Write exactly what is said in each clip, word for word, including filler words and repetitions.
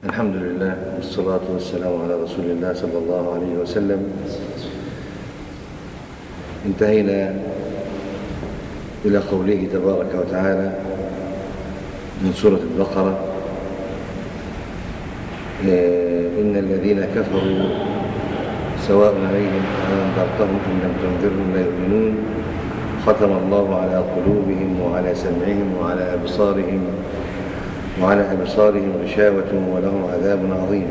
الحمد لله والصلاة والسلام على رسول الله صلى الله عليه وسلم. انتهينا إلى قوله تبارك وتعالى من سورة البقرة: إن الذين كفروا سواء عليهم أنذرتهم أم لم تنذرهم لا يؤمنون ختم الله على قلوبهم وعلى سمعهم وعلى أبصارهم وعلى أبصارهم غشاوة ولهم عذاب عظيم.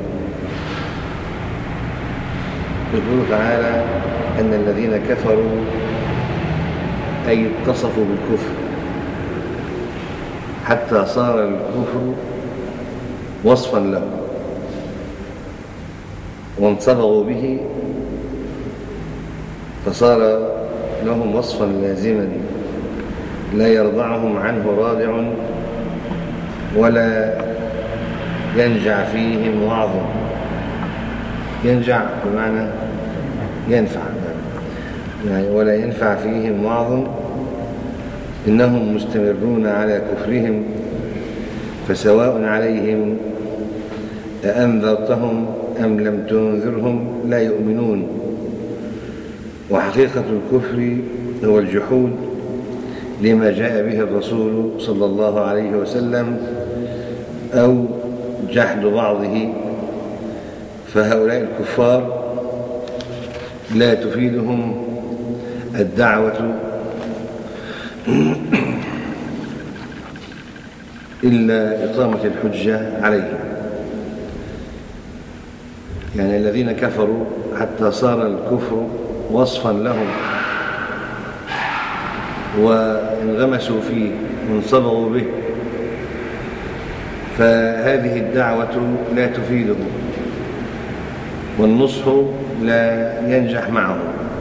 يقول تعالى أن الذين كفروا أي اتصفوا بالكفر حتى صار الكفر وصفا له وانصبغوا به فصار لهم وصفا لازما لا يرضعهم عنه رادع ولا ينجع فيهم وعظ. ينجع بمعنى ينفع، يعني ولا ينفع فيهم وعظ، إنهم مستمرون على كفرهم فسواء عليهم أأنذرتهم أم لم تنذرهم لا يؤمنون. وحقيقة الكفر هو الجحود لما جاء به الرسول صلى الله عليه وسلم أو جحد بعضه، فهؤلاء الكفار لا تفيدهم الدعوة إلا إقامة الحجة عليهم. يعني الذين كفروا حتى صار الكفر وصفا لهم وانغمسوا فيه وانصبغوا به، فهذه الدعوة لا تفيدهم والنصح لا ينجح معهم،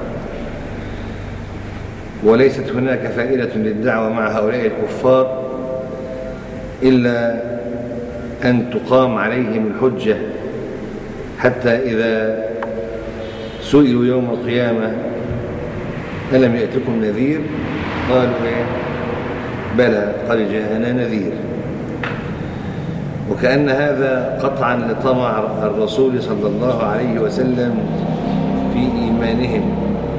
وليست هناك فائدة للدعوة مع هؤلاء الكفار إلا أن تقام عليهم الحجة، حتى إذا سئلوا يوم القيامة ألم يأتكم نذير قالوا إيه؟ بلى قد جاءنا نذير. وكأن هذا قطعا لطمع الرسول صلى الله عليه وسلم في إيمانهم،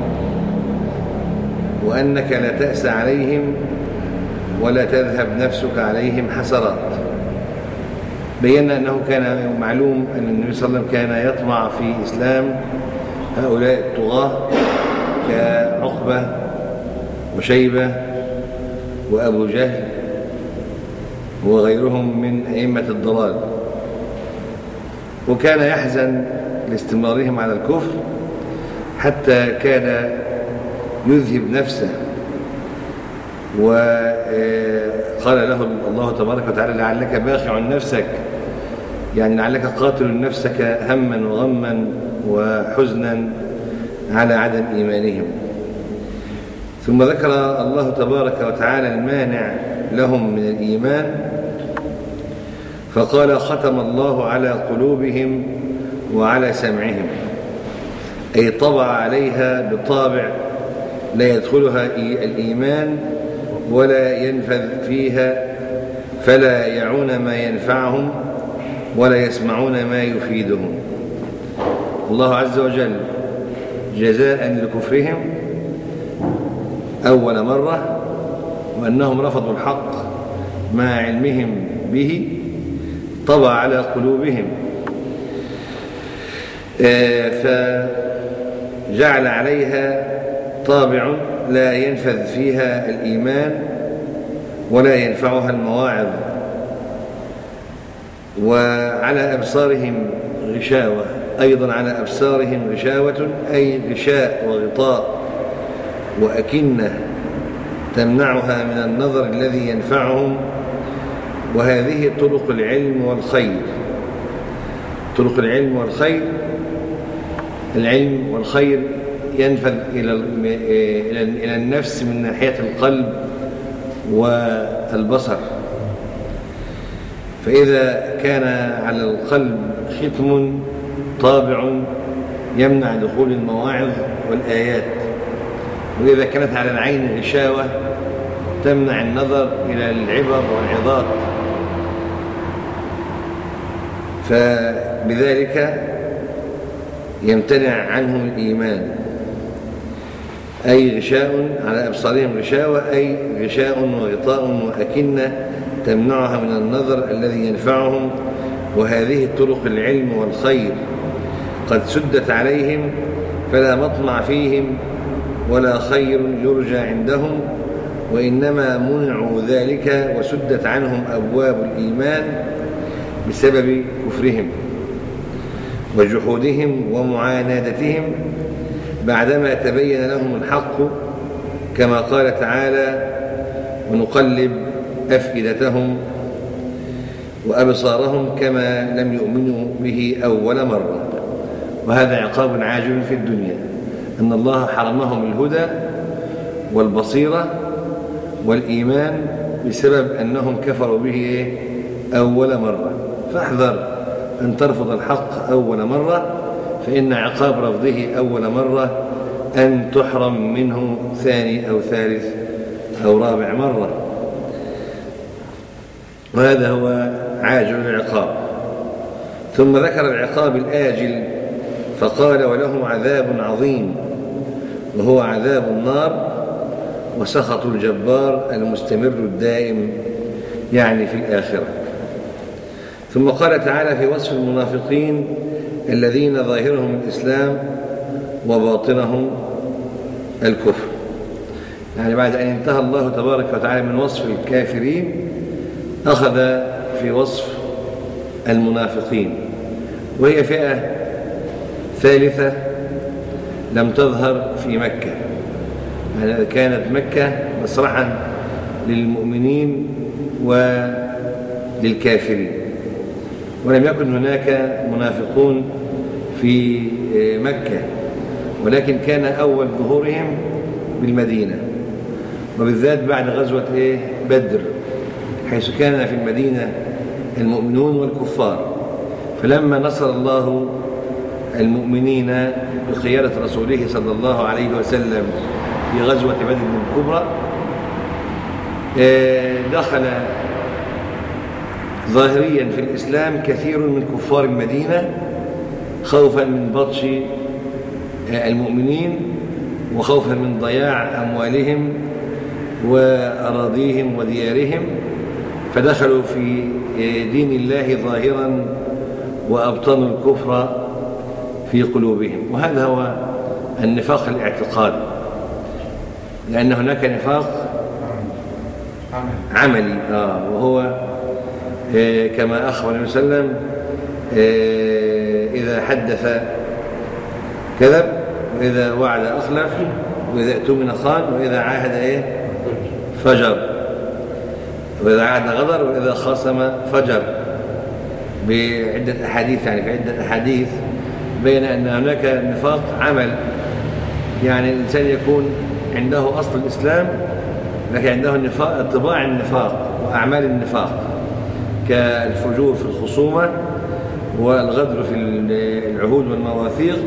وأنك لا تأس عليهم ولا تذهب نفسك عليهم حسرات. بينا أنه كان معلوم أن النبي صلى الله عليه وسلم كان يطمع في إسلام هؤلاء الطغاة كعقبة وشيبة وأبو جهل وغيرهم من أئمة الضلال، وكان يحزن لاستمرارهم على الكفر حتى كان يذهب نفسه. وقال له الله تبارك وتعالى: لعلك باخع نفسك، يعني لعلك قاتل نفسك هما وغما وحزنا على عدم إيمانهم. ثم ذكر الله تبارك وتعالى المانع لهم من الإيمان فقال: ختم الله على قلوبهم وعلى سمعهم، أي طبع عليها بطابع لا يدخلها الإيمان ولا ينفذ فيها، فلا يعون ما ينفعهم ولا يسمعون ما يفيدهم. الله عز وجل جزاء لكفرهم أول مرة وأنهم رفضوا الحق مع علمهم به طبع على قلوبهم، فجعل عليها طابع لا ينفذ فيها الإيمان ولا ينفعها المواعظ. وعلى أبصارهم غشاوة، أيضا على أبصارهم غشاوة أي غشاء وغطاء وأكنة تمنعها من النظر الذي ينفعهم. وهذه طرق العلم والخير. طرق العلم والخير، العلم والخير ينفذ إلى إلى النفس من ناحية القلب والبصر، فإذا كان على القلب ختم طابع يمنع دخول المواعظ والآيات، وإذا كانت على العين غشاوة تمنع النظر إلى العبر والعظات، فبذلك يمتنع عنهم الإيمان، أي غشاء على أبصارهم غشاوة، أي غشاء وغطاء وأكنة تمنعها من النظر الذي ينفعهم. وهذه الطرق العلم والخير قد سدت عليهم، فلا مطمع فيهم ولا خير يرجى عندهم، وإنما منعوا ذلك وسدت عنهم أبواب الإيمان بسبب كفرهم وجحودهم ومعاندتهم بعدما تبين لهم الحق، كما قال تعالى: ونقلب أفئدتهم وأبصارهم كما لم يؤمنوا به أول مرة. وهذا عقاب عاجل في الدنيا، أن الله حرمهم الهدى والبصيرة والإيمان بسبب أنهم كفروا به أول مرة. فاحذر أن ترفض الحق أول مرة، فإن عقاب رفضه أول مرة أن تحرم منه ثاني أو ثالث أو رابع مرة، وهذا هو عاجل العقاب. ثم ذكر العقاب الآجل فقال: ولهم عذاب عظيم، وهو عذاب النار وسخط الجبار المستمر الدائم، يعني في الآخرة. ثم قال تعالى في وصف المنافقين الذين ظاهرهم الإسلام وباطنهم الكفر، يعني بعد أن انتهى الله تبارك وتعالى من وصف الكافرين أخذ في وصف المنافقين، وهي فئة ثالثة لم تظهر في مكة، يعني كانت مكة مسرحا للمؤمنين وللكافرين، ولم يكن هناك منافقون في مكة، ولكن كان أول ظهورهم بالمدينة، وبالذات بعد غزوة إيه؟ بدر، حيث كان في المدينة المؤمنون والكفار. فلما نصر الله المؤمنين بقيادة رسوله صلى الله عليه وسلم في غزوة بدر الكبرى، دخل ظاهريا في الإسلام كثير من كفار المدينة خوفا من بطش المؤمنين وخوفا من ضياع أموالهم وأراضيهم وديارهم، فدخلوا في دين الله ظاهرا وأبطنوا الكفر في قلوبهم. وهذا هو النفاق الاعتقادي، لأن هناك نفاق عملي آه وهو آه كما أخبر النبي صلى الله عليه وسلم آه إذا حدث كذب، وإذا وعد أخلف، وإذا اؤتمن خان، وإذا عاهد إيه فجر، وإذا عاهد غدر، وإذا خاصم فجر، بعدة أحاديث، يعني في عدة أحاديث بين أن هناك نفاق عمل، يعني الإنسان يكون عنده أصل الإسلام لكن عنده النفاق، طباع النفاق وأعمال النفاق، كالفجور في الخصومة والغدر في العهود والمواثيق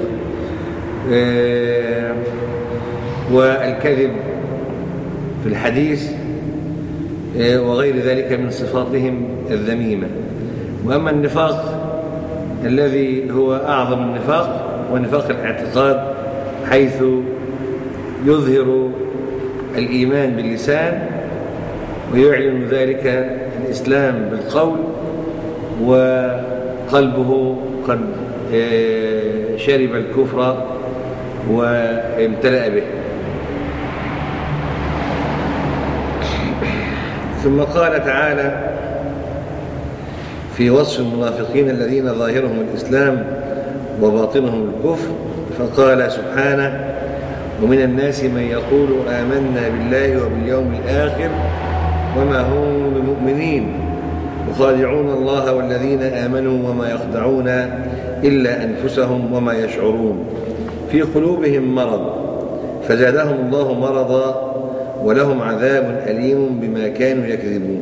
والكذب في الحديث وغير ذلك من صفاتهم الذميمة. وأما النفاق الذي هو أعظم النفاق ونفاق الاعتقاد، حيث يظهر الإيمان باللسان ويعلن ذلك الإسلام بالقول، وقلبه قد شرب الكفر وامتلأ به. ثم قال تعالى في وصف المنافقين الذين ظاهرهم الإسلام وباطنهم الكفر، فقال سبحانه: ومن الناس من يقول آمنا بالله وباليوم الآخر وما هم بمؤمنين يخادعون الله والذين آمنوا وما يخدعون إلا أنفسهم وما يشعرون في قلوبهم مرض فزادهم الله مرضا ولهم عذاب أليم بما كانوا يكذبون.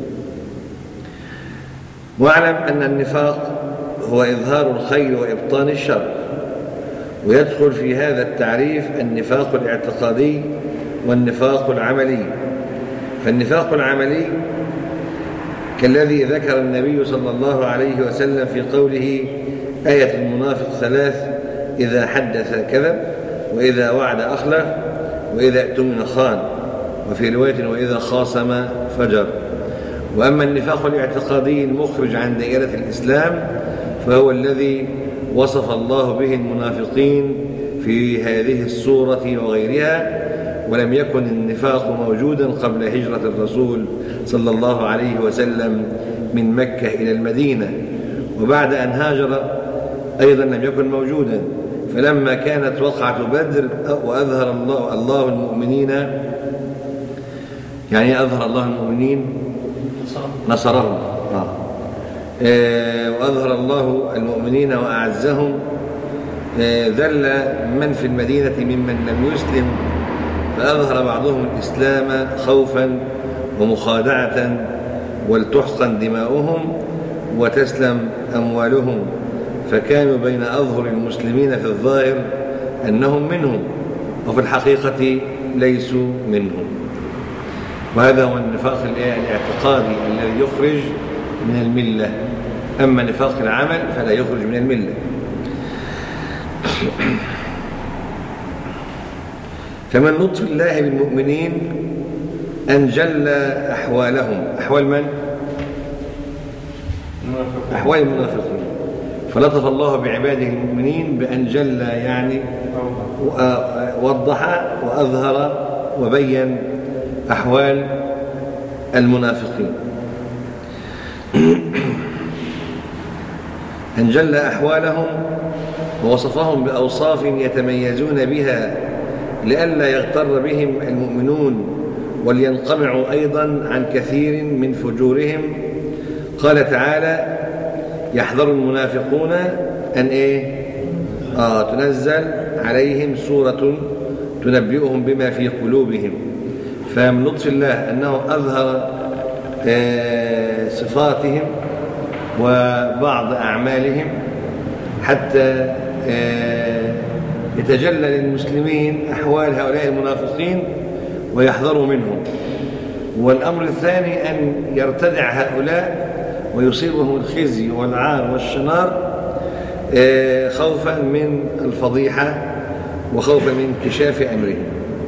واعلم أن النفاق هو إظهار الخير وإبطان الشر، ويدخل في هذا التعريف النفاق كالذي ذكر النبي صلى الله عليه وسلم في قوله: آية المنافق ثلاث: إذا حدث كذب، وإذا وعد أخلف، وإذا اؤتمن خان، وفي رواية: وإذا خاصم فجر. وأما النفاق الاعتقادي المخرج عن دائرة الإسلام فهو الذي وصف الله به المنافقين في هذه السورة وغيرها، ولم يكن النفاق موجودا قبل هجرة الرسول صلى الله عليه وسلم من مكة إلى المدينة، وبعد أن هاجر أيضا لم يكن موجودا. فلما كانت وقعة بدر وأظهر الله, الله المؤمنين، يعني أظهر الله المؤمنين نصرهم آه. آه وأظهر الله المؤمنين وأعزهم، آه ذل من في المدينة ممن لم يسلم، فأظهر بعضهم الإسلام خوفا ومخادعة، ولتحقن دماؤهم وتسلم أموالهم، فكانوا بين أظهر المسلمين في الظاهر أنهم منهم، وفي الحقيقة ليسوا منهم. وهذا هو النفاق الاعتقادي الذي يخرج من الملة. أما نفاق العمل فلا يخرج من الملة. فمن لطف الله بالمؤمنين أن جل أحوالهم. أحوال من؟ أحوال المنافقين. فلطف الله بعباده المؤمنين بأن جل، يعني وضح وأظهر وبين أحوال المنافقين. أن جل أحوالهم ووصفهم بأوصاف يتميزون بها لئلا يغتر بهم المؤمنون ولينقمعوا أيضا عن كثير من فجورهم. قال تعالى: يحذر المنافقون أن إيه؟ آه تنزل عليهم سورة تنبئهم بما في قلوبهم. فمن لطف الله أنه أظهر آه صفاتهم وبعض أعمالهم حتى آه يتجلى للمسلمين أحوال هؤلاء المنافقين ويحذروا منهم. والأمر الثاني أن يرتدع هؤلاء ويصيبهم الخزي والعار والشنار خوفا من الفضيحة وخوفا من انكشاف أمرهم.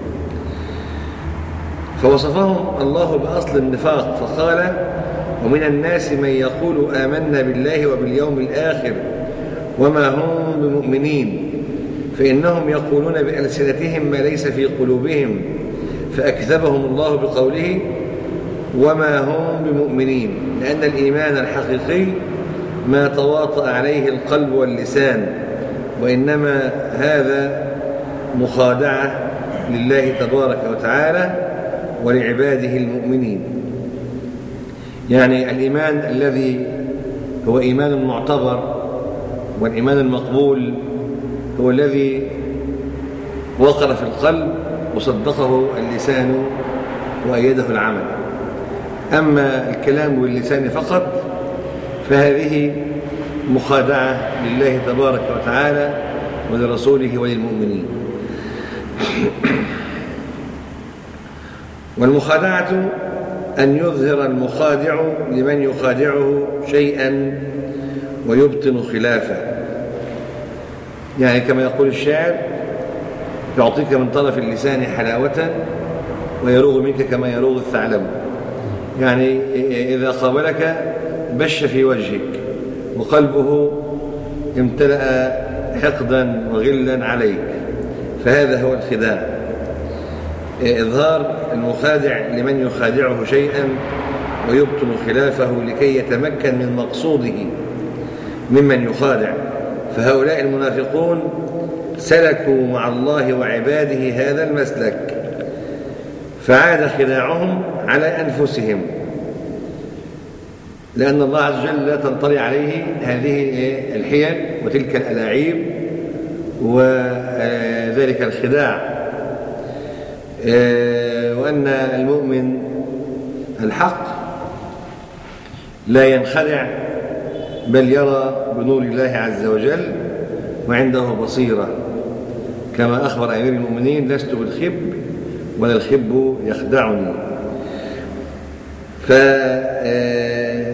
فوصفهم الله بأصل النفاق فقال: ومن الناس من يقول آمنا بالله وباليوم الآخر وما هم بمؤمنين، فإنهم يقولون بألسنتهم ما ليس في قلوبهم، فأكذبهم الله بقوله وما هم بمؤمنين، لأن الإيمان الحقيقي ما تواطأ عليه القلب واللسان، وإنما هذا مخادعة لله تبارك وتعالى ولعباده المؤمنين. يعني الإيمان الذي هو إيمان معتبر والإيمان المقبول هو الذي وقر في القلب وصدقه اللسان وأيده العمل. أما الكلام باللسان فقط فهذه مخادعة لله تبارك وتعالى ولرسوله وللمؤمنين. والمخادعة أن يظهر المخادع لمن يخادعه شيئا ويبطن خلافه. يعني كما يقول الشاعر: يعطيك من طرف اللسان حلاوة ويروغ منك كما يروغ الثعلب. يعني إذا قابلك بش في وجهك وقلبه امتلأ حقدا وغلا عليك، فهذا هو الخداع. إظهار المخادع لمن يخادعه شيئا ويبطن خلافه لكي يتمكن من مقصوده ممن يخادع. فهؤلاء المنافقون سلكوا مع الله وعباده هذا المسلك، فعاد خداعهم على أنفسهم، لأن الله عز وجل لا تنطلي عليه هذه الحيل وتلك الألاعيب وذلك الخداع. وأن المؤمن الحق لا ينخدع بل يرى بنور الله عز وجل وعنده بصيرة، كما أخبر أمير المؤمنين: لست بالخب ولا الخب يخدعني. فهؤلاء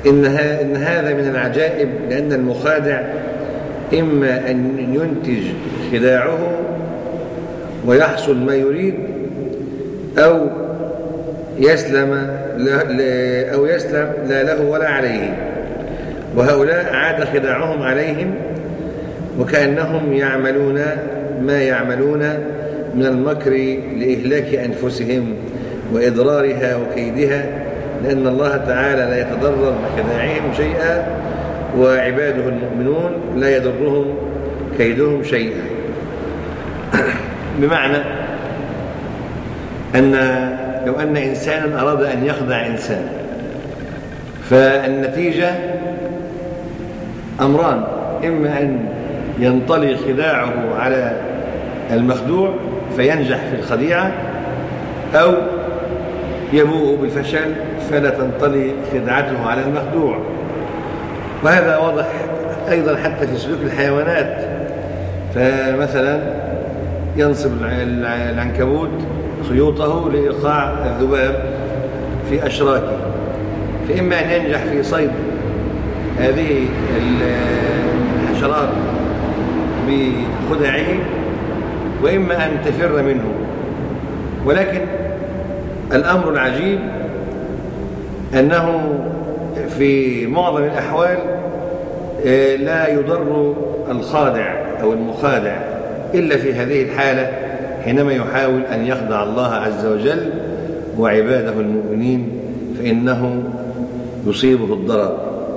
إن هذا من العجائب، لأن المخادع إما أن ينتج خداعه ويحصل ما يريد، أو يسلم أو يسلم لا له ولا عليه. وهؤلاء عاد خداعهم عليهم وكأنهم يعملون ما يعملون من المكر لإهلاك أنفسهم وإضرارها وكيدها، لأن الله تعالى لا يتضرر بخداعهم شيئا، وعباده المؤمنون لا يضرهم كيدهم شيئا. بمعنى أن لو أن إنسانا أراد أن يخدع إنسان، فالنتيجة أمران: إما أن ينطلي خداعه على المخدوع فينجح في الخديعة، أو يبوء بالفشل فلا تنطلي خدعته على المخدوع. وهذا واضح أيضا حتى في سلوك الحيوانات. فمثلا ينصب العنكبوت خيوطه لإيقاع الذباب في أشراكه، فإما أن ينجح في صيد هذه الحشرات بخدعه، وإما أن تفر منه. ولكن الأمر العجيب أنه في معظم الأحوال لا يضر الخادع أو المخادع إلا في هذه الحالة، حينما يحاول أن يخدع الله عز وجل وعباده المؤمنين، فإنه يصيبه الضرر.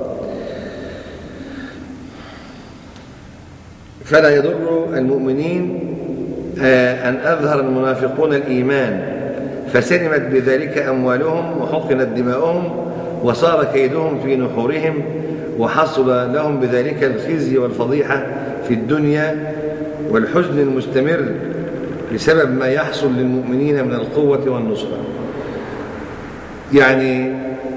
فلا يضر المؤمنين أن أظهر المنافقون الإيمان فسلمت بذلك أموالهم وحقنت دماؤهم وصار كيدهم في نحورهم، وحصل لهم بذلك الخزي والفضيحة في الدنيا والحزن المستمر بسبب ما يحصل للمؤمنين من القوة والنصرة. يعني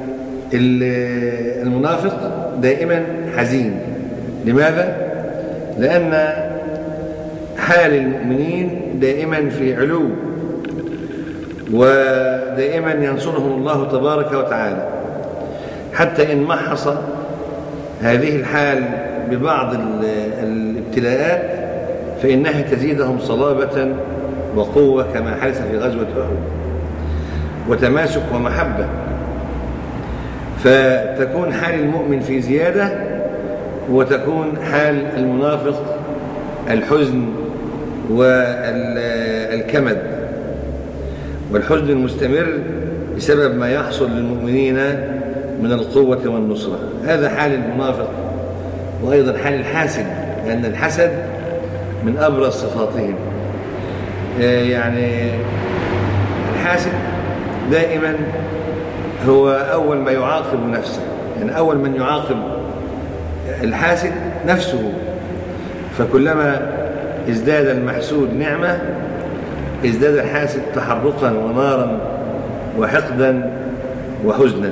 المنافق دائما حزين. لماذا؟ لأن حال المؤمنين دائما في علو، ودائما ينصرهم الله تبارك وتعالى، حتى إن محص هذه الحال ببعض الابتلاءات فإنها تزيدهم صلابة وقوة، كما حدث في غزوة أحد، وتماسك ومحبة. فتكون حال المؤمن في زيادة، وتكون حال المنافق الحزن والكمد والحزن المستمر بسبب ما يحصل للمؤمنين من القوة والنصرة. هذا حال المنافق، وأيضا حال الحاسد، لأن الحسد من أبرز صفاتهم. يعني الحاسد دائما هو أول ما يعاقب نفسه، يعني أول من يعاقب الحاسد نفسه. فكلما ازداد المحسود نعمة ازداد الحاسد تحرقا ونارا وحقدا وحزنا.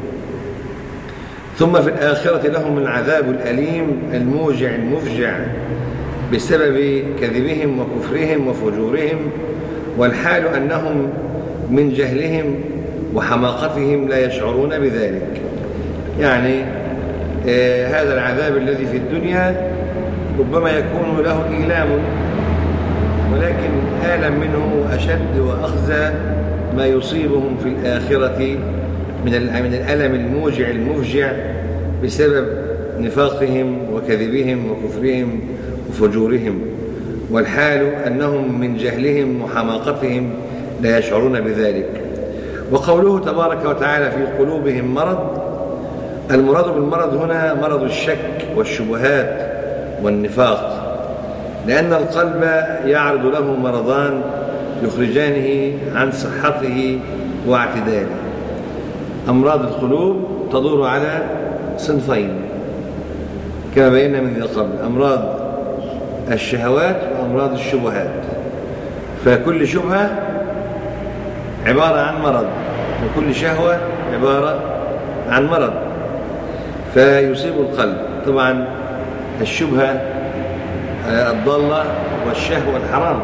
ثم في الآخرة لهم العذاب الأليم الموجع المفجع بسبب كذبهم وكفرهم وفجورهم، والحال أنهم من جهلهم وحماقتهم لا يشعرون بذلك. يعني آه هذا العذاب الذي في الدنيا ربما يكون له إيلام، ولكن آلم منه أشد وأخزى ما يصيبهم في الآخرة من من الألم الموجع المفجع بسبب نفاقهم وكذبهم وكفرهم وفجورهم، والحال أنهم من جهلهم وحماقتهم لا يشعرون بذلك. وقوله تبارك وتعالى في قلوبهم مرض، المراد بالمرض هنا مرض الشك والشبهات والنفاق، لأن القلب يعرض له مرضان يخرجانه عن صحته واعتداله. أمراض القلوب تدور على صنفين كما بينا من ذي قبل: أمراض الشهوات وأمراض الشبهات. فكل شبهة عبارة عن مرض، وكل شهوة عبارة عن مرض، فيصيب القلب. طبعا الشبهة الضالة والشهوة الحرام.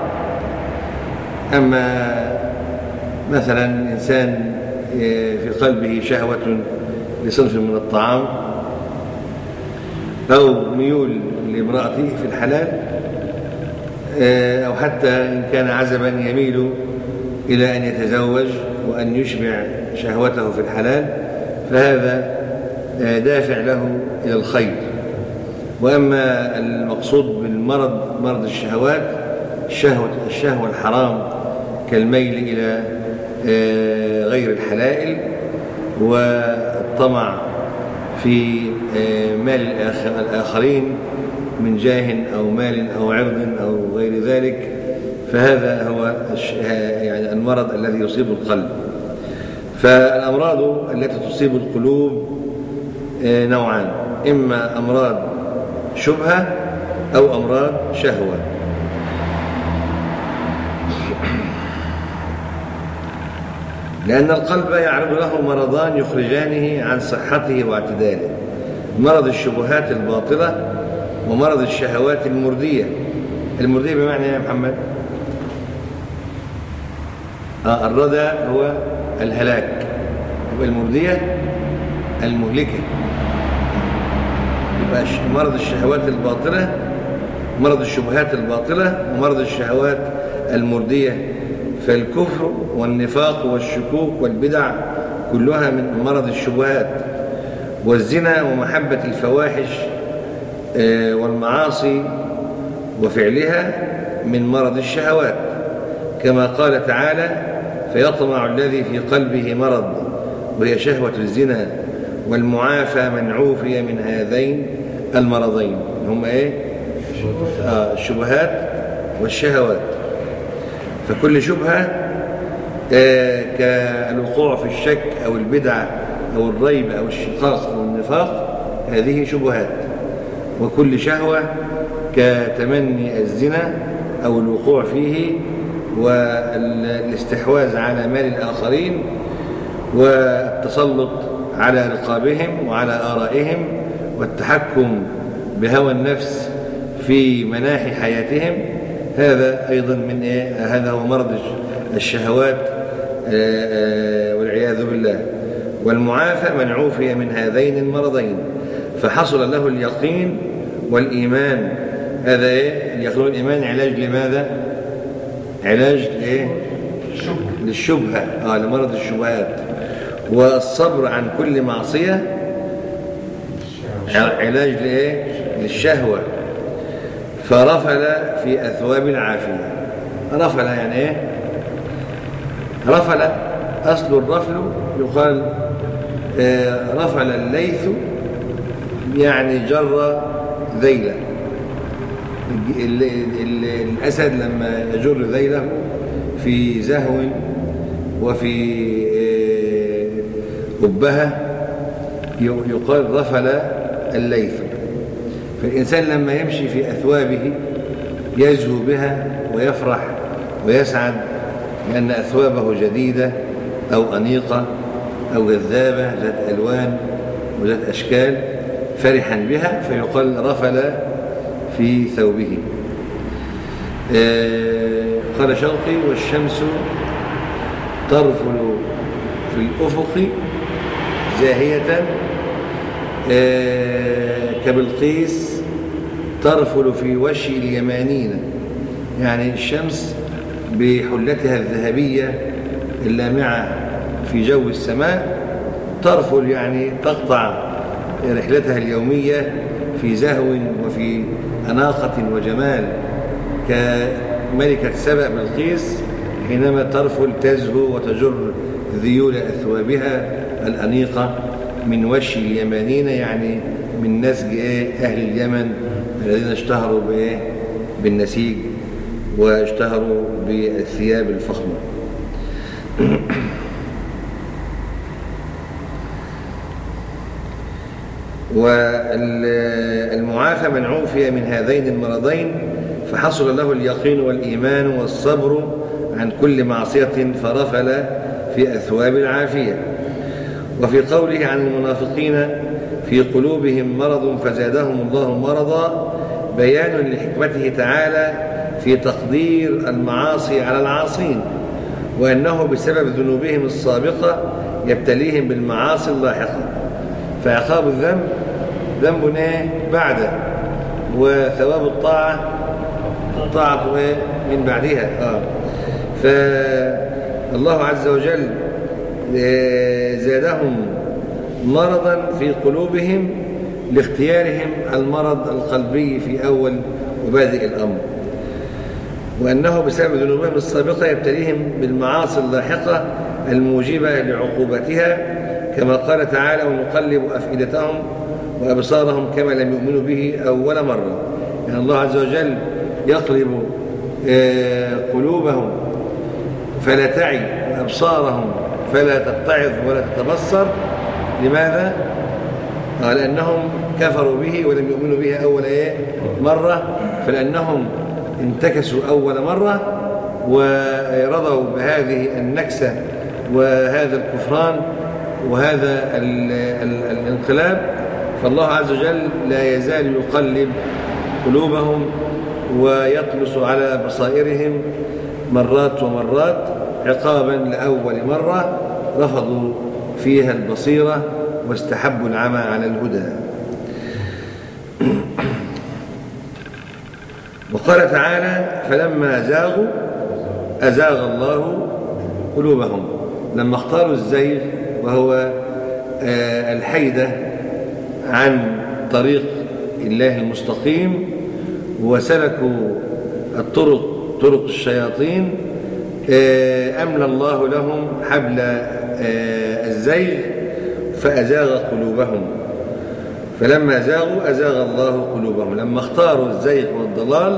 أما مثلا إنسان في قلبه شهوة لصنف من الطعام، أو ميول لامرأته في الحلال، أو حتى إن كان عزبا يميل إلى أن يتزوج وأن يشبع شهوته في الحلال، فهذا دافع له إلى الخير. وأما المقصود بالمرض مرض الشهوات، الشهوة, الشهوة الحرام كالميل إلى غير الحلائل والطمع في مال الآخرين من جاه أو مال أو عرض أو غير ذلك، فهذا هو يعني المرض الذي يصيب القلب. فالأمراض التي تصيب القلوب نوعان: إما أمراض شبهة أو أمراض شهوة. لأن القلب يعرض له مرضان يخرجانه عن صحته واعتداله: مرض الشبهات الباطلة ومرض الشهوات المردية. المردية بمعنى يا محمد؟ آه الردى هو الهلاك، والمردية المهلكة. يبقى مرض الشهوات الباطلة، مرض الشبهات الباطلة، ومرض الشهوات المردية. فالكفر والنفاق والشكوك والبدع كلها من مرض الشبهات، والزنا ومحبة الفواحش والمعاصي وفعلها من مرض الشهوات، كما قال تعالى: فيطمع الذي في قلبه مرض، وهي شهوة الزنا، والمعافى من عوفي من هذين المرضين. هم ايه؟ آه الشبهات والشهوات. فكل شبهة آه كالوقوع في الشك أو البدع أو الريب أو الشقاق أو النفاق، هذه شبهات. وكل شهوة كتمني الزنا أو الوقوع فيه والاستحواذ على مال الآخرين والتسلط على رقابهم وعلى آرائهم والتحكم بهوى النفس في مناحي حياتهم، هذا أيضا من إيه؟ هذا هو مرض الشهوات والعياذ بالله. والمعافى من عوفي من هذين المرضين فحصل له اليقين والإيمان. هذا إيه؟ اليقين والإيمان علاج لماذا؟ علاج إيه؟ للشبهة، آه لمرض الشبهات. والصبر عن كل معصية علاج لإيه؟ للشهوة. فرفل في أثواب العافية. رفل يعني إيه؟ رفل، أصل الرفل يقال آه رفل الليث، يعني جر ذيله. الأسد لما يجر ذيله في زهو وفي أبهة يقال رفل الليث. فالإنسان لما يمشي في أثوابه يزهو بها ويفرح ويسعد لأن أثوابه جديدة أو أنيقة أو جذابة ذات ألوان وذات أشكال، فرحا بها فيقال رفل في ثوبه. آه قال شوقي: والشمس ترفل في الأفق زاهية آه كبلقيس ترفل في وشي اليمانين. يعني الشمس بحلتها الذهبية اللامعة في جو السماء ترفل، يعني تقطع رحلتها اليومية في زهو وفي أناقة وجمال، كملكة سبأ بلقيس حينما ترفل تزهو وتجر ذيول أثوابها الأنيقة من وشي اليمانين، يعني من نسج أهل اليمن الذين اشتهروا بالنسيج واشتهروا بالثياب الفخمة. والمعافى من عوفي من هذين المرضين فحصل له اليقين والإيمان والصبر عن كل معصية فرفل في أثواب العافية. وفي قوله عن المنافقين: في قلوبهم مرض فزادهم الله مرضا، بيان لحكمته تعالى في تقدير المعاصي على العاصين، وأنه بسبب ذنوبهم السابقة يبتليهم بالمعاصي اللاحقة. فعقاب الذنب ذنب ايه بعده، وثواب الطاعة الطاعة من بعدها. آه. فالله عز وجل زادهم مرضا في قلوبهم لاختيارهم المرض القلبي في أول وبادئ الأمر، وأنه بسبب ذنوبهم السابقة يبتليهم بالمعاصي اللاحقة الموجبة لعقوبتها، كما قال تعالى: ونقلب أفئدتهم وأبصارهم كما لم يؤمنوا به أول مرة. يعني الله عز وجل يقلب قلوبهم فلا تعي، وأبصارهم فلا تتعظ ولا تتبصر. لماذا؟ قال لأنهم كفروا به ولم يؤمنوا به أول إيه؟ مرة، فلأنهم انتكسوا أول مرة ورضوا بهذه النكسة وهذا الكفران وهذا ال ال الانقلاب. فالله عز وجل لا يزال يقلب قلوبهم ويطلس على بصائرهم مرات ومرات عقابا لأول مرة رفضوا فيها البصيرة واستحبوا العمى على الهدى. وقال تعالى: فلما زاغوا أزاغ الله قلوبهم. لما اختاروا الزيغ وهو الحيدة عن طريق الله المستقيم وسلكوا الطرق طرق الشياطين، أملى الله لهم حبل الزيغ فأزاغ قلوبهم. فلما زاغوا أزاغ الله قلوبهم. لما اختاروا الزيغ والضلال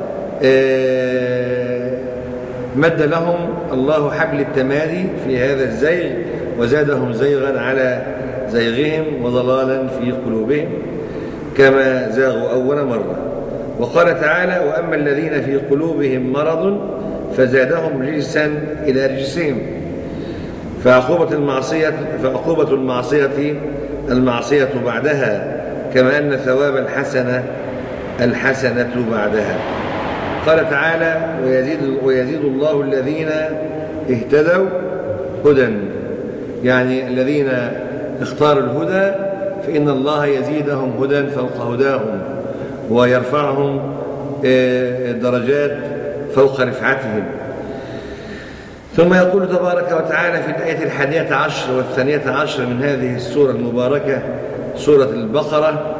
مد لهم الله حبل التمادي في هذا الزيغ وزادهم زيغا على زيغهم وضلالا في قلوبهم كما زاغوا أول مرة. وقال تعالى: وأما الذين في قلوبهم مرض فزادهم رجسا إلى رجسهم. فعقوبة المعصية فعقوبة المعصية المعصية بعدها، كما أن ثواب الحسنة الحسنة بعدها. قال تعالى: ويزيد, ويزيد الله الذين اهتدوا هدى. يعني الذين اختاروا الهدى فإن الله يزيدهم هدى فوق هداهم ويرفعهم درجات فوق رفعتهم. ثم يقول تبارك وتعالى في الآية الحادية عشر والثانية عشر من هذه السورة المباركة سورة البقرة: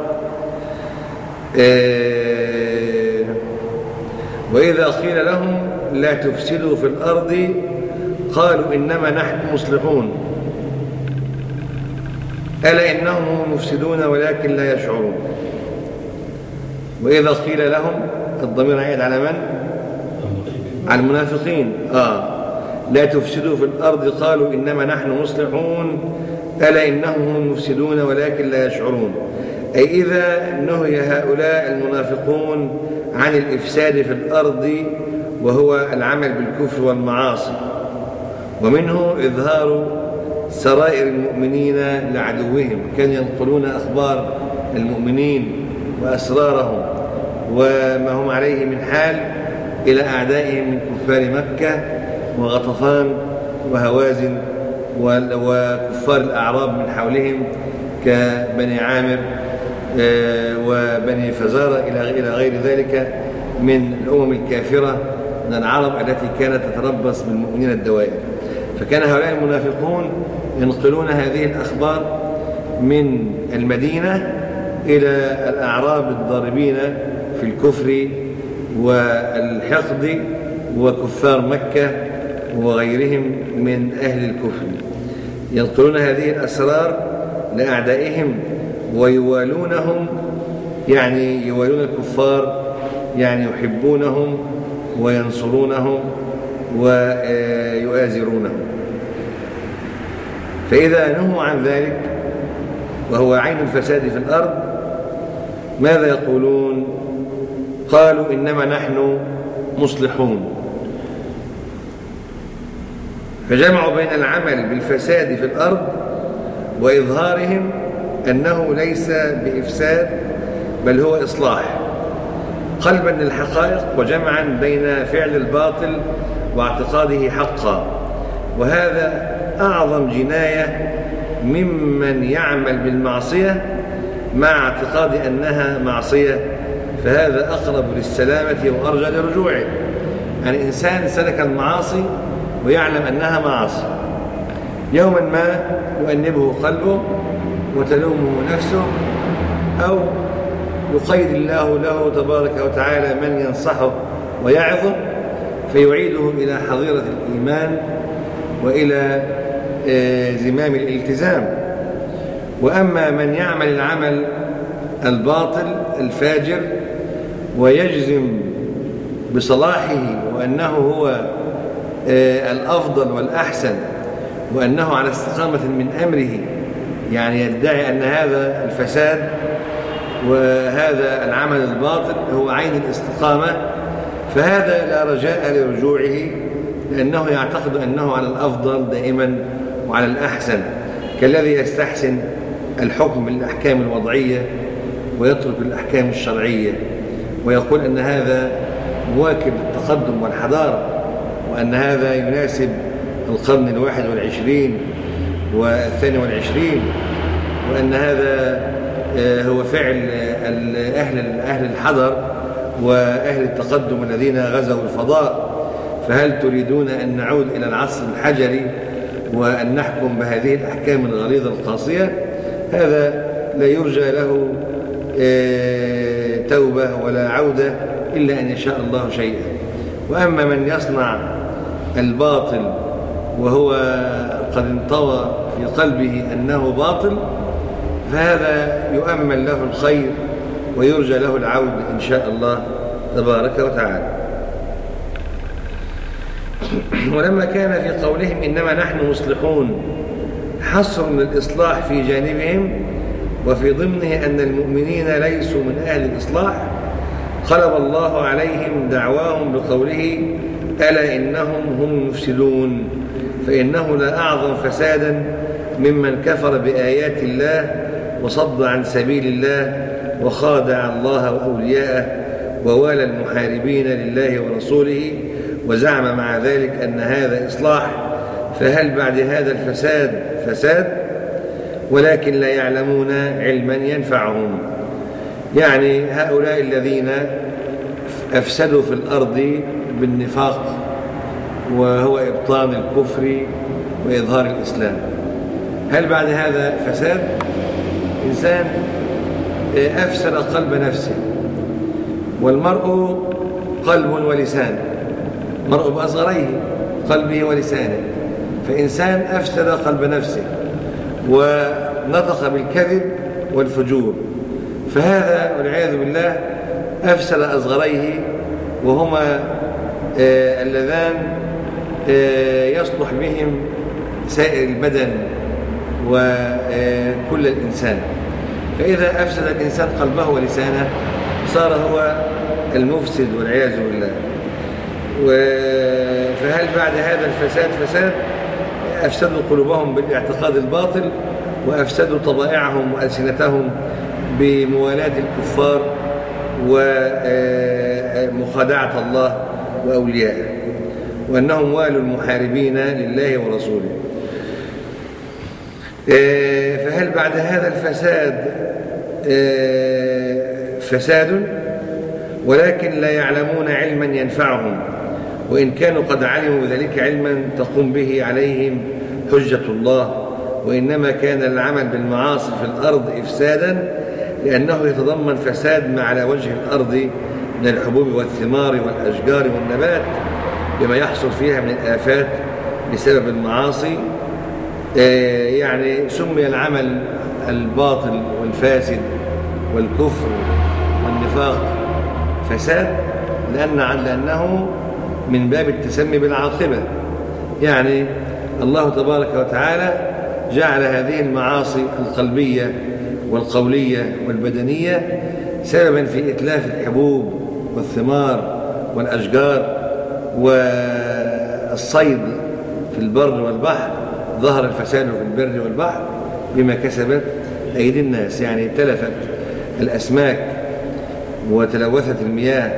وإذا قيل لهم لا تفسدوا في الأرض قالوا إنما نحن مصلحون ألا إنهم هم المفسدون ولكن لا يشعرون. وإذا قيل لهم، الضمير عائد على من؟ على المنافقين. آه لا تفسدوا في الأرض قالوا إنما نحن مصلحون ألا إنهم هم المفسدون ولكن لا يشعرون. أي إذا نهي هؤلاء المنافقون عن الإفساد في الأرض وهو العمل بالكفر والمعاصي، ومنه إظهار سرائر المؤمنين لعدوهم، كانوا ينقلون أخبار المؤمنين وأسرارهم وما هم عليه من حال إلى أعدائهم من كفار مكة وغطفان وهوازن وكفار الأعراب من حولهم كبني عامر وبني فزارة إلى غير ذلك من الأمم الكافرة من العرب التي كانت تتربص بالمؤمنين الدوائر. فكان هؤلاء المنافقون ينقلون هذه الأخبار من المدينة إلى الأعراب الضاربين في الكفر والحقد وكفار مكة وغيرهم من أهل الكفر، ينقلون هذه الأسرار لأعدائهم ويوالونهم، يعني يوالون الكفار يعني يحبونهم وينصرونهم ويؤازرونهم. فإذا نهوا عن ذلك وهو عين الفساد في الأرض ماذا يقولون؟ قالوا إنما نحن مصلحون. فجمعوا بين العمل بالفساد في الأرض وإظهارهم أنه ليس بإفساد بل هو إصلاح، قلبا للحقائق وجمعا بين فعل الباطل واعتقاده حقا. وهذا أعظم جناية ممن يعمل بالمعصية مع اعتقاد أنها معصية، فهذا أقرب للسلامة وأرجى لرجوعه. يعني إنسان سلك المعاصي ويعلم أنها معاصي، يوما ما يؤنبه قلبه وتلومه نفسه، أو يقيد الله له تبارك وتعالى من ينصحه ويعظه فيعيده إلى حظيرة الإيمان وإلى زمام الالتزام. وأما من يعمل العمل الباطل الفاجر ويجزم بصلاحه وأنه هو الأفضل والأحسن وأنه على استقامة من أمره، يعني يدعي أن هذا الفساد وهذا العمل الباطل هو عين الاستقامة، فهذا لا رجاء لرجوعه، لأنه يعتقد أنه على الأفضل دائما وعلى الأحسن، كالذي يستحسن الحكم بالأحكام الوضعية ويترك الأحكام الشرعية ويقول أن هذا مواكب للتقدم والحضارة، وأن هذا يناسب القرن الواحد والعشرين والثاني والعشرين، وأن هذا هو فعل أهل أهل الحضر وأهل التقدم الذين غزوا الفضاء. فهل تريدون أن نعود إلى العصر الحجري وأن نحكم بهذه الأحكام الغليظة القاسية؟ هذا لا يرجى له توبة ولا عودة إلا أن يشاء الله شيئا. وأما من يصنع الباطل وهو قد انطوى في قلبه أنه باطل، فهذا يؤمل له الخير ويرجى له العود إن شاء الله تبارك وتعالى. ولما كان في قولهم إنما نحن مصلحون حصر للإصلاح في جانبهم وفي ضمنه أن المؤمنين ليسوا من أهل الإصلاح، قلب الله عليهم دعواهم بقوله ألا إنهم هم المفسدون، فإنه لا أعظم فسادا ممن كفر بآيات الله وصد عن سبيل الله وخادع الله وأولياءه ووالى المحاربين لله ورسوله وزعم مع ذلك أن هذا إصلاح، فهل بعد هذا الفساد فساد؟ ولكن لا يعلمون علما ينفعهم. يعني هؤلاء الذين أفسدوا في الأرض بالنفاق وهو إبطان الكفر وإظهار الإسلام، هل بعد هذا فساد؟ إنسان أفسد قلب نفسه، والمرء قلب ولسان، مرء بأصغريه قلبه ولسانه، فإنسان أفسد قلب نفسه ونطق بالكذب والفجور، فهذا والعياذ بالله أفسد أصغريه، وهما آه اللذان آه يصلح بهم سائر البدن وكل الإنسان. فإذا أفسد الإنسان قلبه ولسانه صار هو المفسد والعياذ بالله. فهل بعد هذا الفساد فساد؟ أفسدوا قلوبهم بالاعتقاد الباطل، وأفسدوا طبائعهم وألسنتهم بموالاة الكفار ومخادعة الله وأوليائه، وأنهم والوا المحاربين لله ورسوله. فهل بعد هذا الفساد فساد؟ ولكن لا يعلمون علما ينفعهم، وإن كانوا قد علموا ذلك علما تقوم به عليهم حجة الله، وإنما كان العمل بالمعاصي في الأرض إفسادا لأنه يتضمن فساد ما على وجه الأرض من الحبوب والثمار والأشجار والنبات بما يحصل فيها من الآفات بسبب المعاصي. يعني سمي العمل الباطل والفاسد والكفر والنفاق فساد لأن لأنه من باب التسمي بالعاقبة. يعني الله تبارك وتعالى جعل هذه المعاصي القلبية والقولية والبدنية سببا في إتلاف الحبوب والثمار والأشجار والصيد في البر والبحر. ظهر الفساد في البر والبحر بما كسبت أيدي الناس، يعني تلفت الأسماك وتلوثت المياه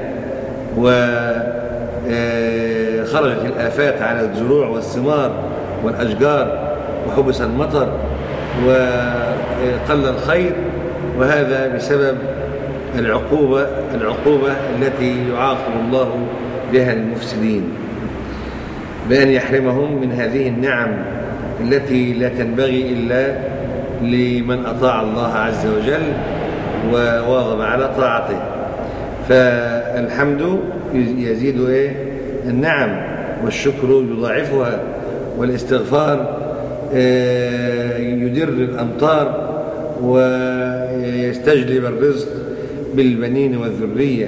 وخرجت الآفات على الزروع والثمار والأشجار وحبس المطر وقل الخير، وهذا بسبب العقوبة العقوبة التي يعاقب الله بها المفسدين، بأن يحرمهم من هذه النعم التي لا تنبغي إلا لمن أطاع الله عز وجل وواظب على طاعته. فالحمد يزيد إيه؟ النعم، والشكر يضاعفها، والاستغفار يدر الأمطار ويستجلب الرزق بالبنين والذرية.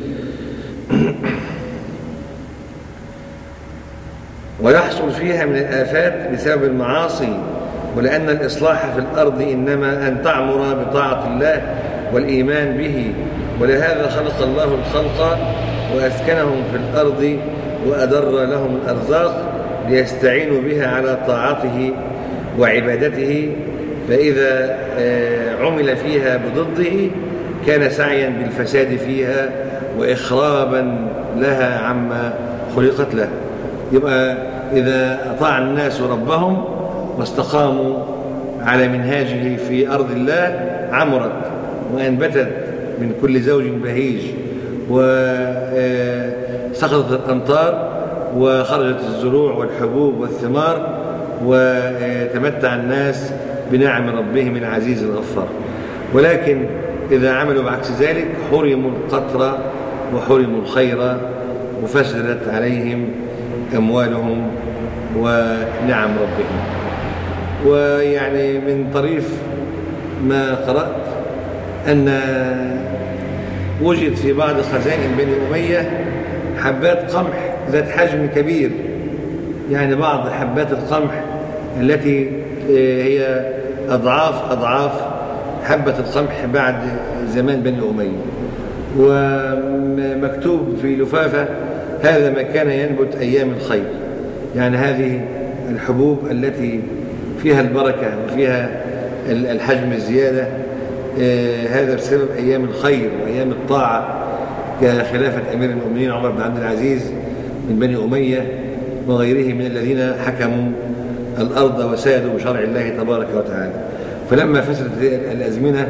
ويحصل فيها من الآفات بسبب المعاصي، ولأن الإصلاح في الأرض إنما أن تعمر بطاعة الله والإيمان به، ولهذا خلق الله الخلق وأسكنهم في الأرض وأدر لهم الأرزاق ليستعينوا بها على طاعته وعبادته، فإذا عمل فيها بضده كان سعيا بالفساد فيها وإخرابا لها عما خلقت له. يبقى إذا أطاع الناس ربهم واستقاموا على منهاجه في أرض الله عمرت وأنبتت من كل زوج بهيج، وسقطت الأمطار وخرجت الزروع والحبوب والثمار، وتمتع الناس بنعم ربهم العزيز الغفار. ولكن إذا عملوا بعكس ذلك حرموا القطر وحرموا الخير، وفسدت عليهم أموالهم ونعم ربهم. ويعني من طريف ما قرأت أن وجد في بعض خزائن بني أمية حبات قمح ذات حجم كبير، يعني بعض حبات القمح التي هي أضعاف أضعاف حبة القمح بعد زمان بني أمية، ومكتوب في لفافة هذا ما كان ينبت أيام الخير. يعني هذه الحبوب التي فيها البركة وفيها الحجم الزيادة، هذا بسبب أيام الخير وأيام الطاعة كخلافة أمير المؤمنين عمر بن عبد العزيز من بني أمية وغيره من الذين حكموا الأرض وسادوا بشرع الله تبارك وتعالى. فلما فسدت الأزمنة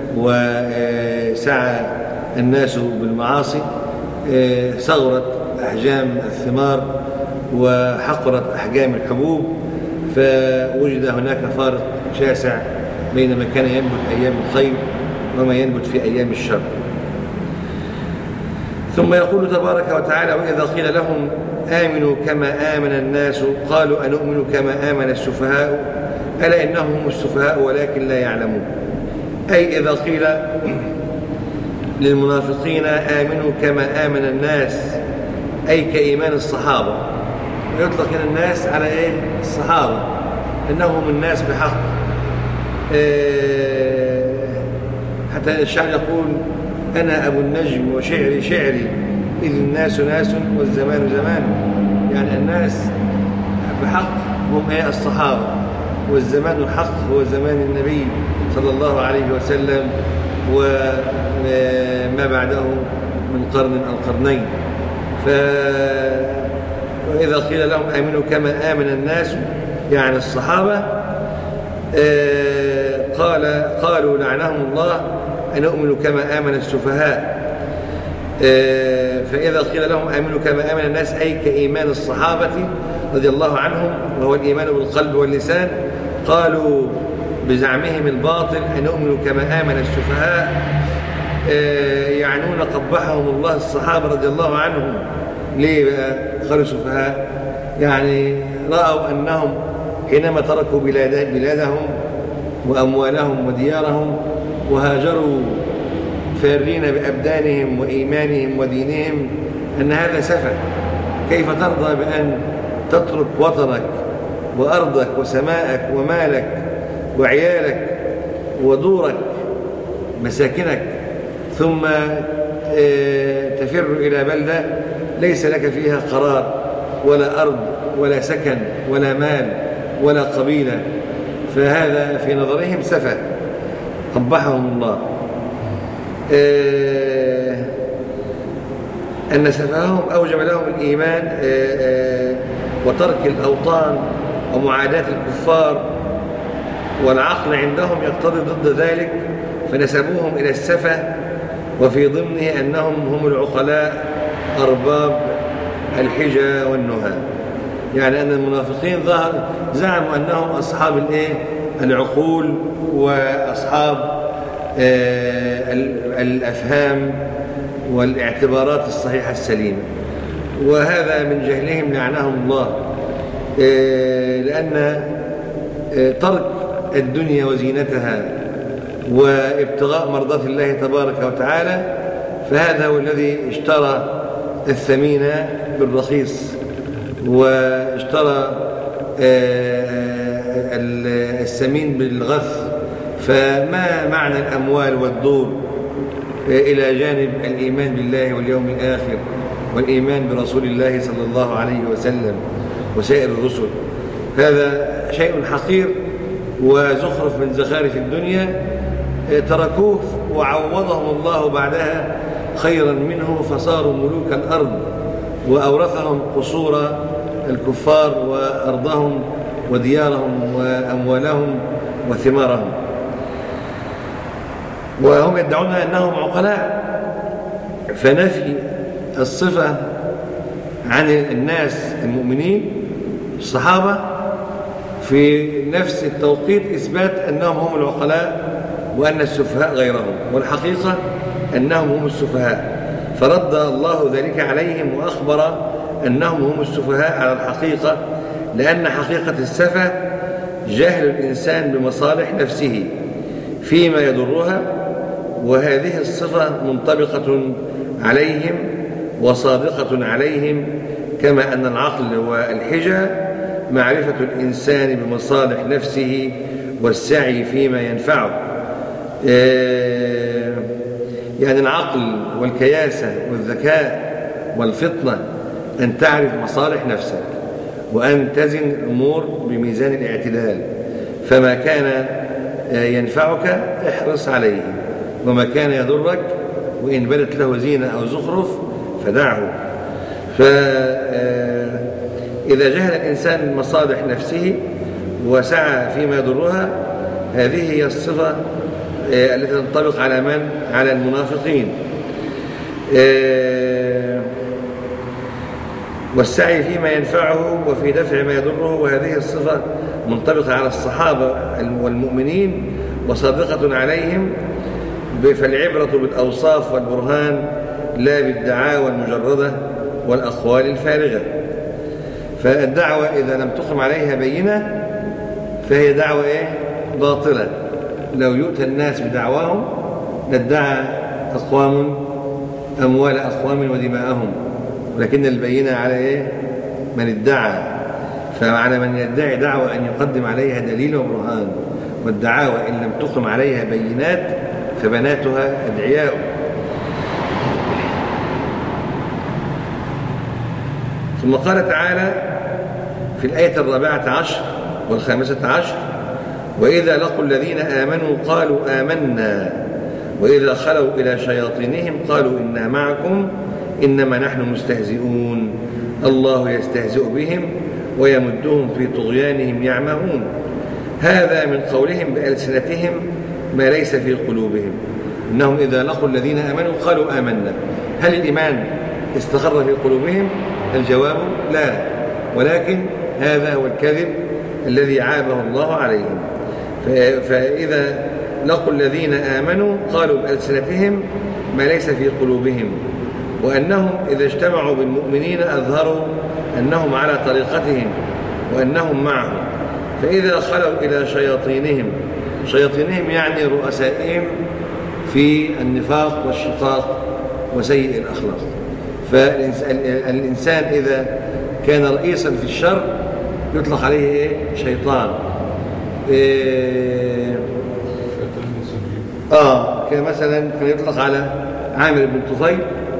وسعى الناس بالمعاصي صغرت أحجام الثمار وحقرت أحجام الحبوب، فوجد هناك فارق شاسع بين ما كان ينبت أيام الخير وما ينبت في أيام الشر. ثم يقول تبارك وتعالى: وإذا قيل لهم آمنوا كما آمن الناس قالوا أنؤمن كما آمن السفهاء ألا إنهم هم السفهاء ولكن لا يعلمون. أي إذا قيل للمنافقين آمنوا كما آمن الناس، أي كإيمان الصحابة، ويطلق الناس على إيه؟ الصحابة، إنهم الناس بحق. إيه حتى الشعر يقول: أنا أبو النجم وشعري شعري إذ الناس ناس والزمان زمان. يعني الناس بحق هم إيه؟ الصحابة، والزمان الحق هو زمان النبي صلى الله عليه وسلم وما بعده من قرن أو قرنين. وإذا قيل لهم آمنوا كما آمن الناس يعني الصحابة قال قالوا لعنهم الله أنؤمن كما آمن السفهاء. فإذا قيل لهم آمنوا كما آمن الناس أي كإيمان الصحابة رضي الله عنهم، وهو الإيمان بالقلب واللسان، قالوا بزعمهم الباطل أنؤمن كما آمن السفهاء، يعنون قبحهم الله الصحابة رضي الله عنهم. ليه بقى قالوا سفهاء؟ يعني رأوا أنهم حينما تركوا بلادهم وأموالهم وديارهم وهاجروا فارين بأبدانهم وإيمانهم ودينهم أن هذا سفه. كيف ترضى بأن تترك وطنك وأرضك وسماءك ومالك وعيالك ودورك مساكنك ثم تفر إلى بلدة ليس لك فيها قرار ولا أرض ولا سكن ولا مال ولا قبيلة؟ فهذا في نظرهم سفه قبحهم الله. أن سفههم أوجب لهم الإيمان وترك الأوطان ومعاداة الكفار والعقل عندهم يقتضي ضد ذلك، فنسبوهم إلى السفة، وفي ضمنه أنهم هم العقلاء أرباب الحجة والنهى. يعني أن المنافقين ظهر زعموا أنهم أصحاب الإيه؟ العقول وأصحاب آه الأفهام والاعتبارات الصحيحة السليمة، وهذا من جهلهم لعنهم الله. آه لأن آه ترك الدنيا وزينتها وابتغاء مرضات الله تبارك وتعالى، فهذا هو الذي اشترى الثمين بالرخيص، واشترى السمين بالغث. فما معنى الأموال والدور إلى جانب الإيمان بالله واليوم الآخر والإيمان برسول الله صلى الله عليه وسلم وسائر الرسل؟ هذا شيء حقير وزخرف من زخارف الدنيا، تركوه وعوضهم الله بعدها خيرا منه، فصاروا ملوك الأرض، وأورثهم قصور الكفار وأرضهم وديارهم وأموالهم وثمارهم، وهم يدعون أنهم عقلاء. فنفي الصفة عن الناس المؤمنين الصحابة في نفس التوقيت إثبات أنهم هم العقلاء وأن السفهاء غيرهم، والحقيقة أنهم هم السفهاء، فرد الله ذلك عليهم وأخبر أنهم هم السفهاء على الحقيقة، لأن حقيقة السفه جهل الإنسان بمصالح نفسه فيما يضرها، وهذه الصفة منطبقة عليهم وصادقة عليهم، كما أن العقل والحجة معرفة الإنسان بمصالح نفسه والسعي فيما ينفعه. يعني العقل والكياسة والذكاء والفطنة أن تعرف مصالح نفسك وأن تزن الأمور بميزان الاعتدال، فما كان ينفعك احرص عليه، وما كان يضرك وإن بدت له زينة أو زخرف فدعه. فإذا جهل الإنسان مصالح نفسه وسعى فيما يضرها، هذه هي الصفة التي تنطبق على من؟ على المنافقين. والسعي فيما ينفعه وفي دفع ما يضره، وهذه الصفة منطبقة على الصحابة والمؤمنين وصادقة عليهم، فالعبرة بالأوصاف والبرهان لا بالدعاوى المجردة والأقوال الفارغة. فالدعوة إذا لم تقم عليها بينة فهي دعوة إيه؟ باطلة. لو يؤتى الناس بدعواهم لادعى أقوام أموال أقوام ودماءهم، ولكن البينة على إيه؟ من ادعى. فمعنى من يدعي دعوة أن يقدم عليها دليل وبرهان، والدعاوى إن لم تقم عليها بينات فبناتها أدعياء. ثم قال تعالى في الآية الرابعة عشر والخامسة عشر: وإذا لقوا الذين آمنوا قالوا آمنا وإذا خلوا إلى شياطينهم قالوا إنا معكم إنما نحن مستهزئون الله يستهزئ بهم ويمدهم في طغيانهم يعمهون. هذا من قولهم بألسنتهم ما ليس في قلوبهم، إنهم إذا لقوا الذين آمنوا قالوا آمنا. هل الإيمان استقر في قلوبهم؟ الجواب لا، ولكن هذا هو الكذب الذي عابه الله عليهم. فإذا لقوا الذين آمنوا قالوا بألسنتهم ما ليس في قلوبهم، وأنهم إذا اجتمعوا بالمؤمنين أظهروا أنهم على طريقتهم وأنهم معهم. فإذا خلوا إلى شياطينهم، شياطينهم يعني رؤسائهم في النفاق والشقاق وسيء الأخلاق. فالإنسان إذا كان رئيسا في الشر يطلق عليه إيه؟ شيطان. إيه آه كمثلا كان يطلق على عامر بن طفيل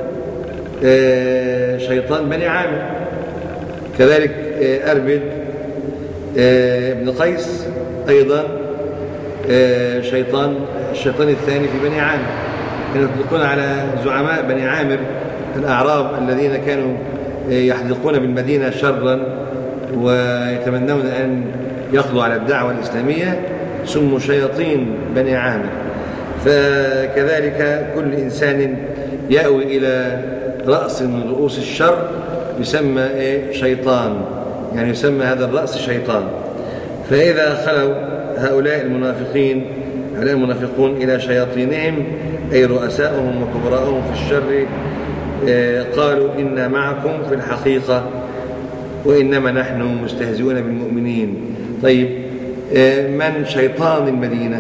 إيه شيطان بني عامر، كذلك إيه أربد إيه ابن قيس أيضا إيه شيطان الشيطان الثاني في بني عامر. كانوا يطلقون على زعماء بني عامر الأعراب الذين كانوا يحدقون بالمدينة شرا ويتمنون أن يقضوا على الدعوة الإسلامية، سموا شياطين بني عامر. فكذلك كل إنسان يأوي إلى رأس من رؤوس الشر يسمى شيطان، يعني يسمى هذا الرأس شيطان. فإذا خلوا هؤلاء المنافقين هؤلاء المنافقون إلى شياطينهم أي رؤساؤهم وكبراءهم في الشر قالوا إنا معكم في الحقيقة وإنما نحن مستهزئون بالمؤمنين. طيب، من شيطان المدينة؟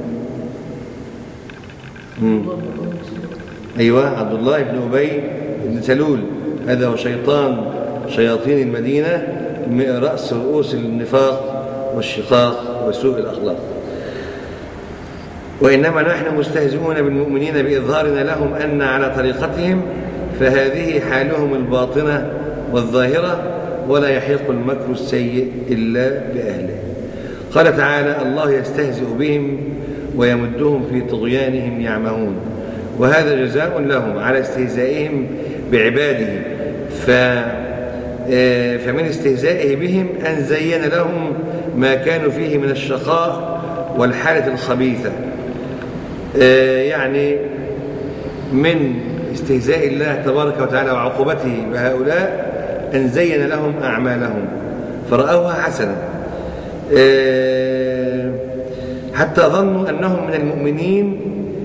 مم. أيوة، عبد الله بن أبي بن سلول، هذا هو شيطان شياطين المدينة، رأس رؤوس النفاق والشقاق وسوء الأخلاق. وإنما نحن مستهزئون بالمؤمنين بإظهارنا لهم أن على طريقتهم، فهذه حالهم الباطنة والظاهرة، ولا يحيق المكر السيء إلا بأهله. قال تعالى: الله يستهزئ بهم ويمدهم في طغيانهم يعمهون. وهذا جزاء لهم على استهزائهم بعباده. فمن استهزائه بهم أن زين لهم ما كانوا فيه من الشقاء والحالة الخبيثة. يعني من استهزاء الله تبارك وتعالى وعقوبته بهؤلاء أن زين لهم أعمالهم فرأوها حسنة، حتى ظنوا أنهم من المؤمنين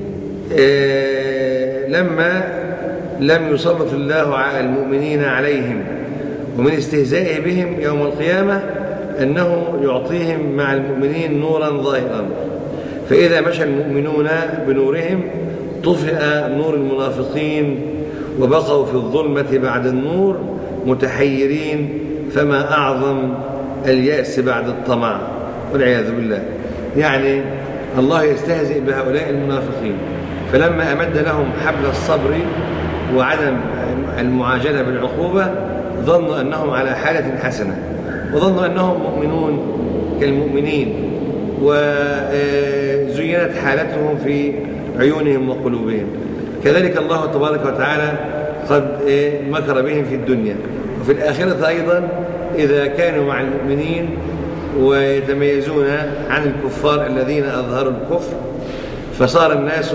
لما لم يسلط الله على المؤمنين عليهم. ومن استهزائه بهم يوم القيامة أنه يعطيهم مع المؤمنين نورا ظاهرا، فإذا مشى المؤمنون بنورهم طفئ نور المنافقين وبقوا في الظلمة بعد النور متحيرين، فما أعظم اليأس بعد الطمع والعياذ بالله. يعني الله يستهزئ بهؤلاء المنافقين، فلما أمد لهم حبل الصبر وعدم المعاجلة بالعقوبة ظنوا أنهم على حالة حسنة، وظنوا أنهم مؤمنون كالمؤمنين، وزينت حالتهم في عيونهم وقلوبهم. كذلك الله تبارك وتعالى قد مكر بهم في الدنيا وفي الآخرة أيضا، إذا كانوا مع المؤمنين ويتميزون عن الكفار الذين أظهروا الكفر، فصار الناس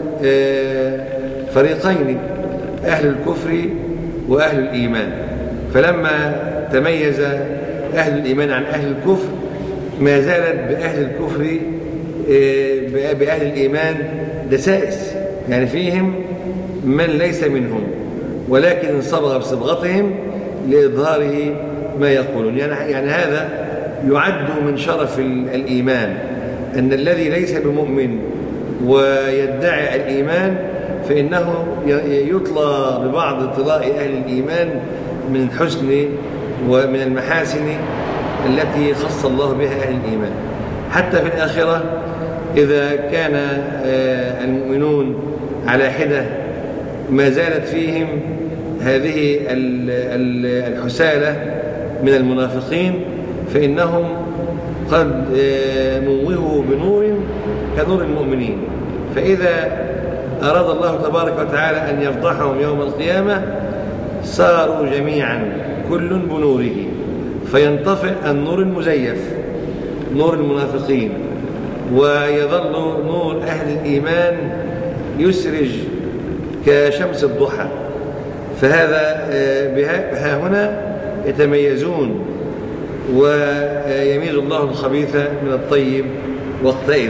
فريقين، أهل الكفر وأهل الإيمان. فلما تميز أهل الإيمان عن أهل الكفر ما زالت بأهل الكفر بأهل الإيمان دسائس، يعني فيهم من ليس منهم، ولكن صبغ بصبغتهم لإظهاره ما يقولون. يعني هذا يعد من شرف الإيمان، أن الذي ليس بمؤمن ويدعي الإيمان فإنه يطلى ببعض اطلاء أهل الإيمان من حسن ومن المحاسن التي خص الله بها أهل الإيمان. حتى في الآخرة إذا كان المؤمنون على حدة ما زالت فيهم هذه الحسالة من المنافقين، فإنهم قد موهوا بنور كنور المؤمنين. فإذا أراد الله تبارك وتعالى أن يفضحهم يوم القيامة صاروا جميعا كل بنوره، فينطفئ النور المزيف نور المنافقين، ويظل نور أهل الإيمان يسرج كشمس الضحى. فهذا بها هنا يتميزون، ويميز الله الخبيث من الطيب وقتئذ،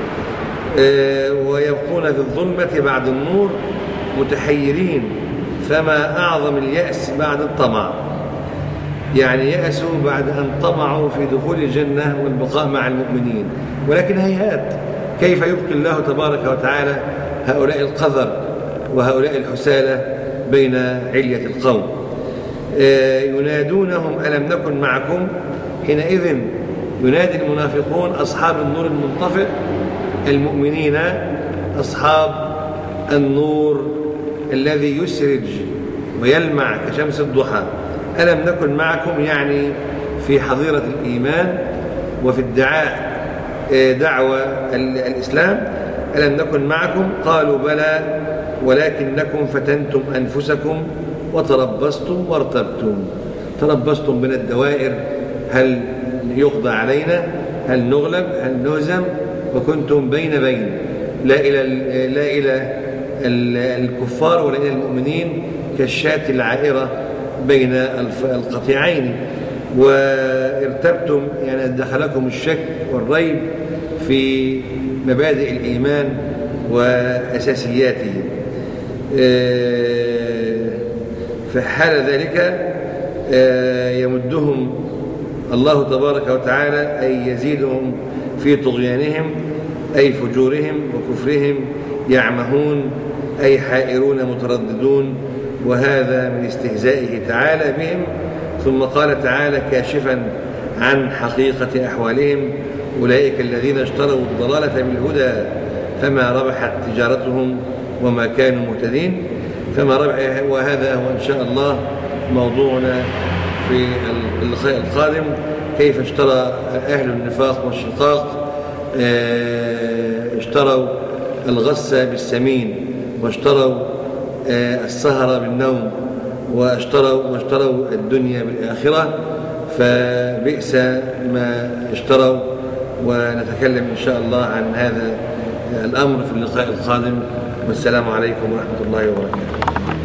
ويبقون في الظلمة بعد النور متحيرين، فما أعظم اليأس بعد الطمع. يعني يأسوا بعد أن طمعوا في دخول الجنة والبقاء مع المؤمنين، ولكن هيهات، كيف يبقي الله تبارك وتعالى هؤلاء القذر وهؤلاء الحسالة بين علية القوم؟ ينادونهم ألم نكن معكم. حينئذ ينادي المنافقون أصحاب النور المنطفئ المؤمنين أصحاب النور الذي يسرج ويلمع كشمس الضحى. ألم نكن معكم يعني في حظيرة الإيمان وفي ادعاء دعوة الإسلام. ألم نكن معكم؟ قالوا بلى ولكنكم فتنتم أنفسكم وتربصتم وارتبتم. تربصتم من الدوائر، هل يقضى علينا، هل نغلب، هل نهزم، وكنتم بين بين، لا إلى لا إلى الكفار ولا إلى المؤمنين، كالشاة العائرة بين القطيعين. وارتبتم، يعني دخلكم الشك والريب في مبادئ الإيمان وأساسياته. في حال ذلك يمدهم الله تبارك وتعالى أي يزيدهم في طغيانهم، أي فجورهم وكفرهم، يعمهون أي حائرون مترددون، وهذا من استهزائه تعالى بهم. ثم قال تعالى كاشفا عن حقيقة أحوالهم: أولئك الذين اشتروا الضلالة بالهدى فما ربحت تجارتهم وما كانوا مهتدين. فما ربح، وهذا هو إن شاء الله موضوعنا في اللقاء القادم: كيف اشترى أهل النفاق والشقاق، اشتروا الغص بالسمين، واشتروا السهر بالنوم، واشتروا, واشتروا الدنيا بالآخرة، فبئس ما اشتروا. ونتكلم إن شاء الله عن هذا الأمر في اللقاء القادم، والسلام عليكم ورحمة الله وبركاته.